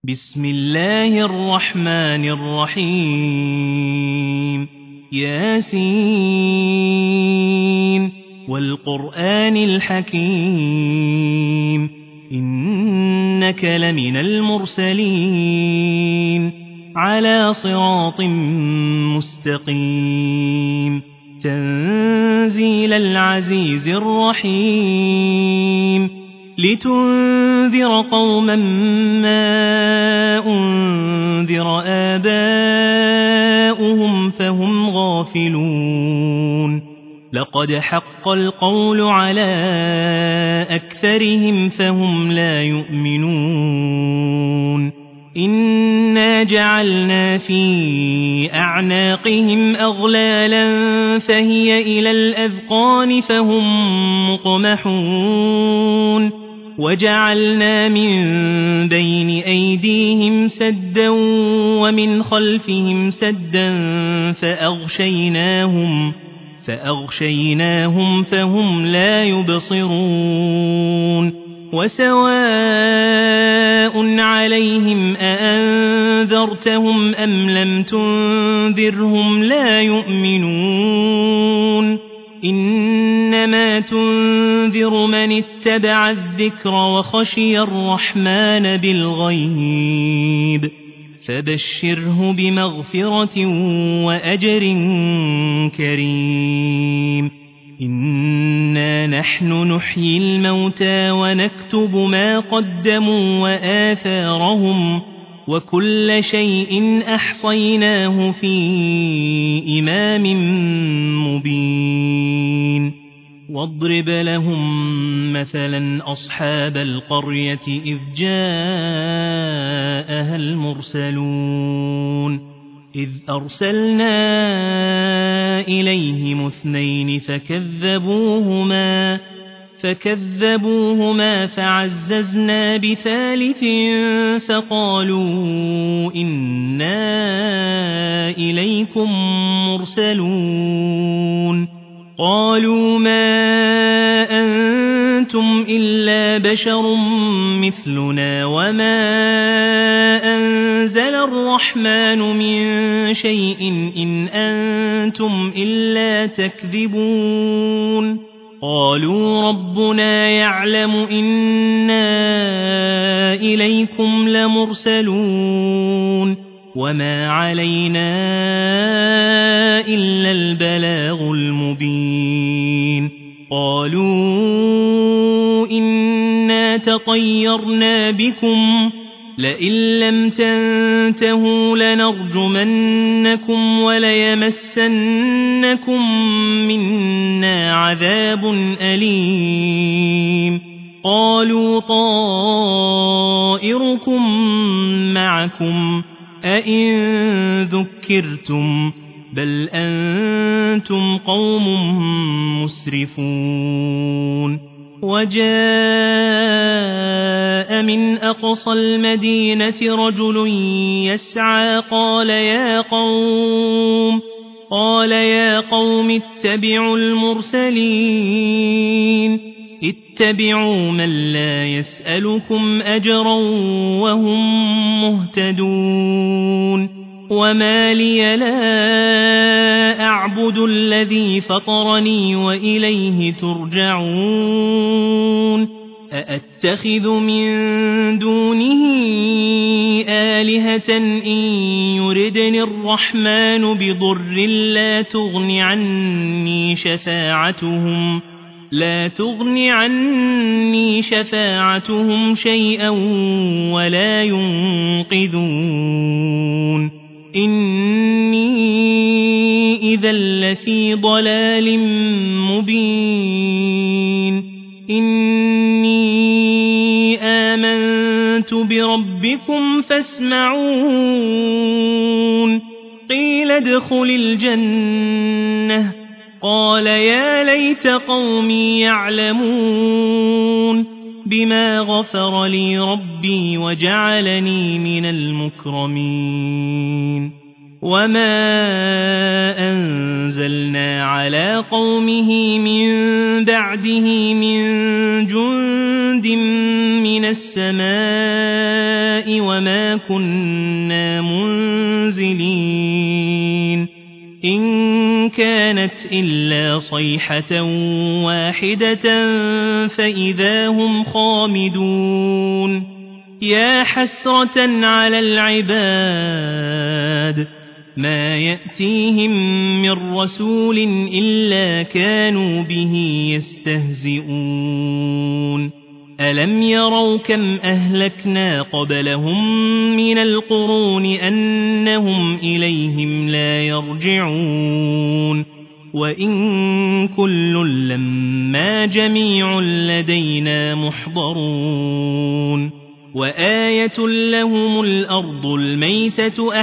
بسم الله الرحمن الرحيم ياسين والقرآن الحكيم إنك لمن المرسلين على صراط مستقيم تنزيل العزيز الرحيم لتنذر قوما ما أنذر آباؤهم فهم غافلون لقد حق القول على أكثرهم فهم لا يؤمنون إنا جعلنا في أعناقهم أغلالا فهي إلى الأذقان فهم مقمحون وجعلنا من بين أيديهم سدا ومن خلفهم سدا فأغشيناهم فهم لا يبصرون وسواء عليهم أأنذرتهم أم لم تنذرهم لا يؤمنون إنما تنذر من اتبع الذكر وخشي الرحمن بالغيب فبشره بمغفرة وأجر كريم إنا نحن نحيي الموتى ونكتب ما قدموا وآثارهم وكل شيء أحصيناه في إمام مبين واضرب لهم مثلا أصحاب القرية إذ جاءها المرسلون إذ أرسلنا إليهم اثنين فكذبوهما فعززنا بثالث فقالوا إنا إليكم مرسلون قالوا ما أنتم إلا بشر مثلنا وما أنزل الرحمن من شيء إن أنتم إلا تكذبون قالوا ربنا يعلم إنا إليكم لمرسلون وما علينا إلا البلاغ المبين قالوا إنا تطيرنا بكم لئن لم تنتهوا لنرجمنكم وليمسنكم منا عذاب أليم قالوا طائركم معكم أئن ذكرتم بل أنتم قوم مسرفون وجاء من أقصى المدينة رجل يسعى قال يا قوم اتبعوا المرسلين اتبعوا من لا يسألكم أجرا وهم مهتدون وما لي لا أعبد الذي فطرني وإليه ترجعون أأتخذ من دونه آلهة إن يردني الرحمن بضر لا تغني عني شفاعتهم شيئا ولا ينقذون إني إذا لفي ضلال مبين إني آمنت بربكم فاسمعون قيل ادخل الجنة قال يا ليت قومي يعلمون بما غفر لي ربي وجعلني من المكرمين وما أنزلنا على قومه من بعده من جند من السماء وما كنا منزلين إن كانت إلا صيحة واحدة فإذا هم خامدون يا حسرة على العباد ما يأتيهم من رسول إلا كانوا به يستهزئون ألم يروا كم أهلكنا قبلهم من القرون أنهم إليهم لا يرجعون وإن كل لما جميع لدينا محضرون وآية لهم الأرض الميتة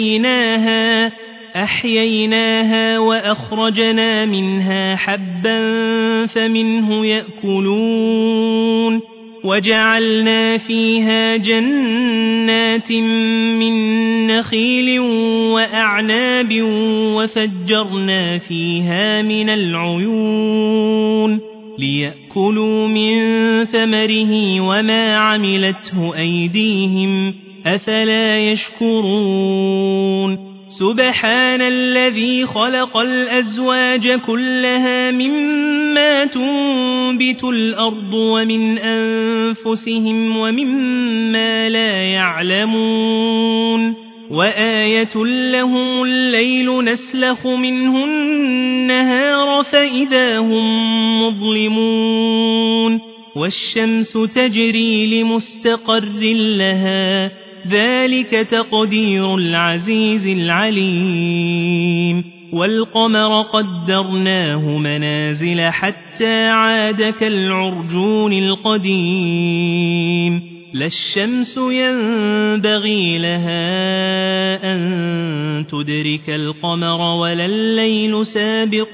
أحييناها وأخرجنا منها حبا فمنه يأكلون وجعلنا فيها جنات من نخيل وأعناب وفجرنا فيها من العيون ليأكلوا من ثمره وما عملته أيديهم أفلا يشكرون سبحان الذي خلق الأزواج كلها مما تنبت الأرض ومن أنفسهم ومما لا يعلمون وآية لهم الليل نسلخ منه النهار فإذا هم مظلمون والشمس تجري لمستقر لها ذلك تقدير العزيز العليم والقمر قدرناه منازل حتى عاد كالعرجون القديم لا الشمس ينبغي لها أن تدرك القمر ولا الليل سابق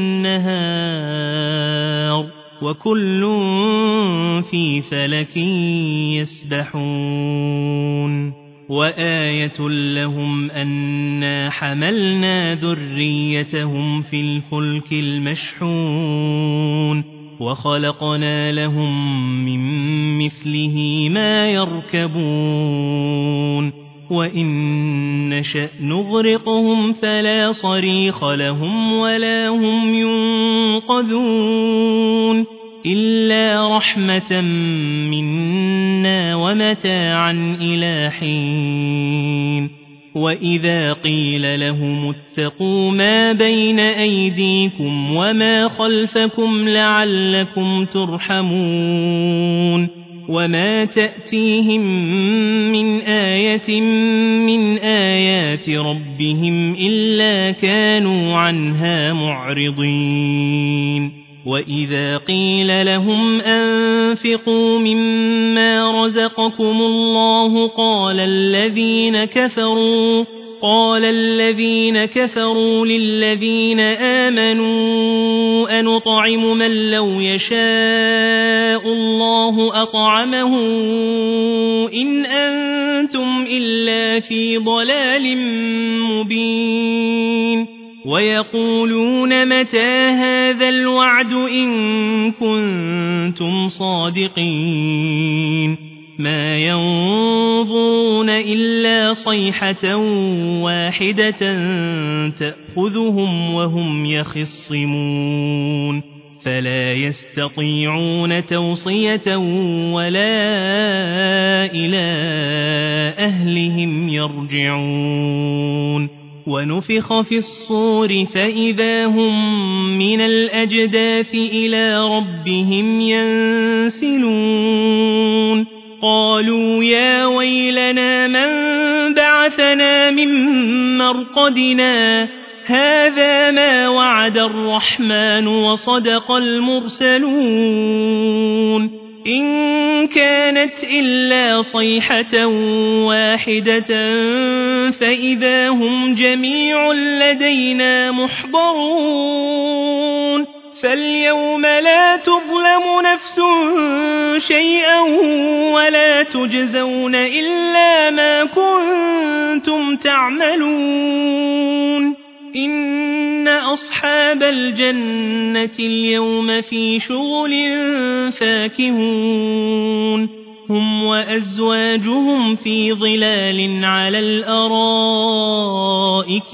النهار وكل في فلك يسبحون وآية لهم أنا حملنا ذريتهم في الفلك المشحون وخلقنا لهم من مثله ما يركبون وإن نشأ نغرقهم فلا صريخ لهم ولا هم ينقذون إلا رحمة منا ومتاعا إلى حين وإذا قيل لهم اتقوا ما بين أيديكم وما خلفكم لعلكم ترحمون وما تأتيهم من آية من آيات ربهم إلا كانوا عنها معرضين وإذا قيل لهم أنفقوا مما رزقكم الله قال الذين كفروا للذين آمنوا أنطعم من لو يشاء الله أطعمه إن أنتم إلا في ضلال مبين ويقولون متى هذا الوعد إن كنتم صادقين ما ينظرون إلا صيحة واحدة تأخذهم وهم يخصمون فلا يستطيعون توصية ولا إلى أهلهم يرجعون ونفخ في الصور فإذا هم من الأجداث إلى ربهم ينسلون قالوا يا ويلنا من بعثنا من مرقدنا هذا ما وعد الرحمن وصدق المرسلون إن كانت إلا صيحة واحدة فإذا هم جميع لدينا محضرون فاليوم لا تظلم نفس شيئا ولا تجزون إلا ما كنتم تعملون إن أصحاب الجنة اليوم في شغل فاكهون هم وأزواجهم في ظلال على الأرائك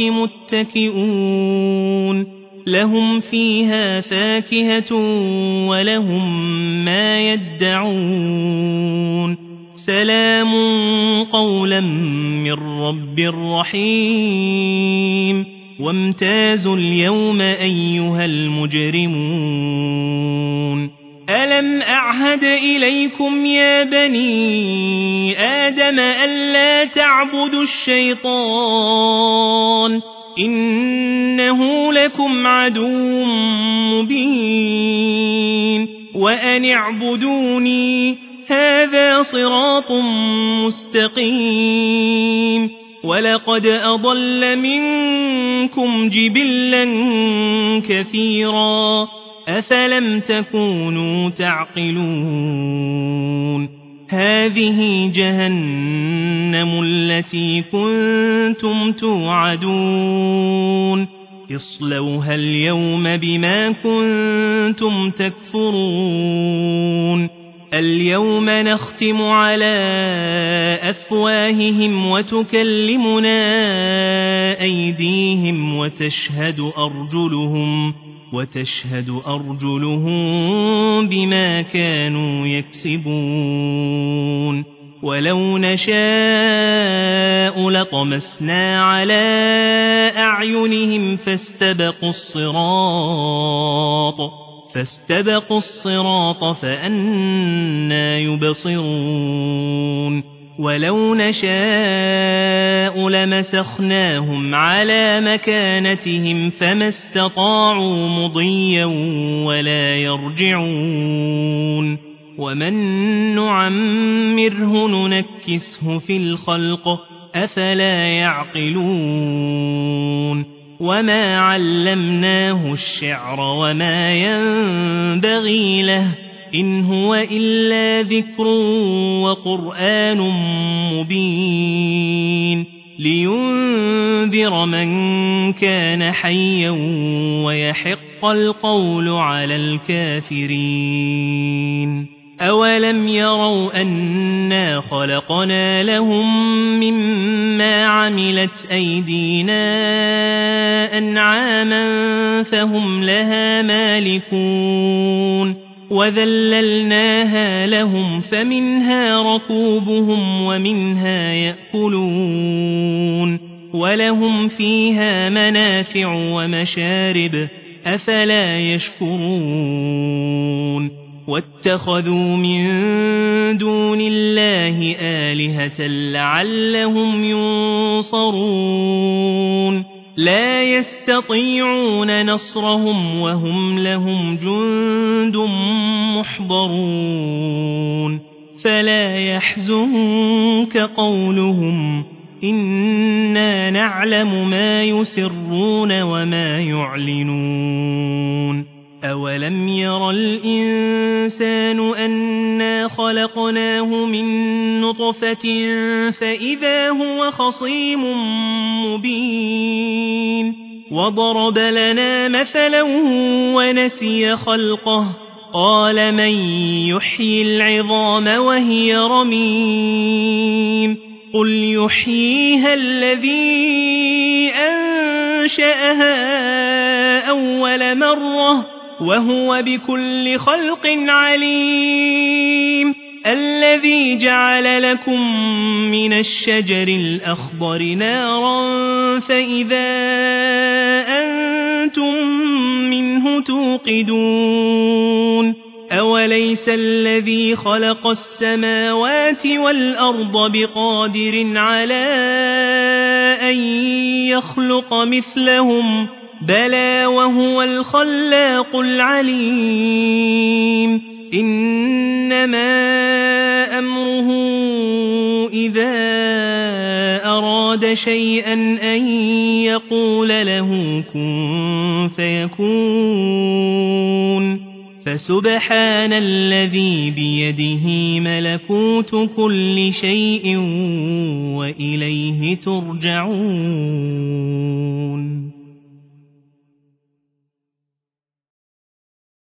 متكئون لهم فيها فاكهة ولهم ما يدعون سلام قولا من رب رحيم وامتازوا اليوم أيها المجرمون ألم أعهد إليكم يا بني آدم ألا تعبدوا الشيطان إنه لكم عدو مبين وأن اعبدوني هذا صراط مستقيم ولقد أضل منكم جبلا كثيرا أفلم تكونوا تعقلون هذه جهنم التي كنتم توعدون اصلوها اليوم بما كنتم تكفرون اليوم نختم على أفواههم وتكلمنا أيديهم وتشهد أرجلهم بما كانوا يكسبون ولو نشاء لطمسنا على أعينهم فاستبقوا الصراط فأنى يبصرون ولو نشاء لمسخناهم على مكانتهم فما استطاعوا مضيا ولا يرجعون ومن نعمره ننكسه في الخلق أفلا يعقلون وما علمناه الشعر وما ينبغي له إن هو إلا ذكر وقرآن مبين لينذر من كان حيا ويحق القول على الكافرين أولم يروا أنا خلقنا لهم مما عملت أيدينا أنعاما فهم لها مالكون وذللناها لهم فمنها ركوبهم ومنها يأكلون ولهم فيها منافع ومشارب أفلا يشكرون واتخذوا من دون الله آلهة لعلهم ينصرون لا يستطيعون نصرهم وهم لهم جند محضرون فلا يحزنك قولهم إنا نعلم ما يسرون وما يعلنون أولم ير الإنسان أنا خلقناه من نطفة فإذا هو خصيم مبين وضرب لنا مثلا ونسي خلقه قال من يحيي العظام وهي رميم قل يحييها الذي أنشأها أول مرة وهو بكل خلق عليم الذي جعل لكم من الشجر الأخضر نارا فإذا أنتم منه توقدون أوليس الذي خلق السماوات والأرض بقادر على أن يخلق مثلهم بلى وهو الخلاق العليم إنما أمره إذا أراد شيئا أن يقول له كن فيكون فسبحان الذي بيده ملكوت كل شيء وإليه ترجعون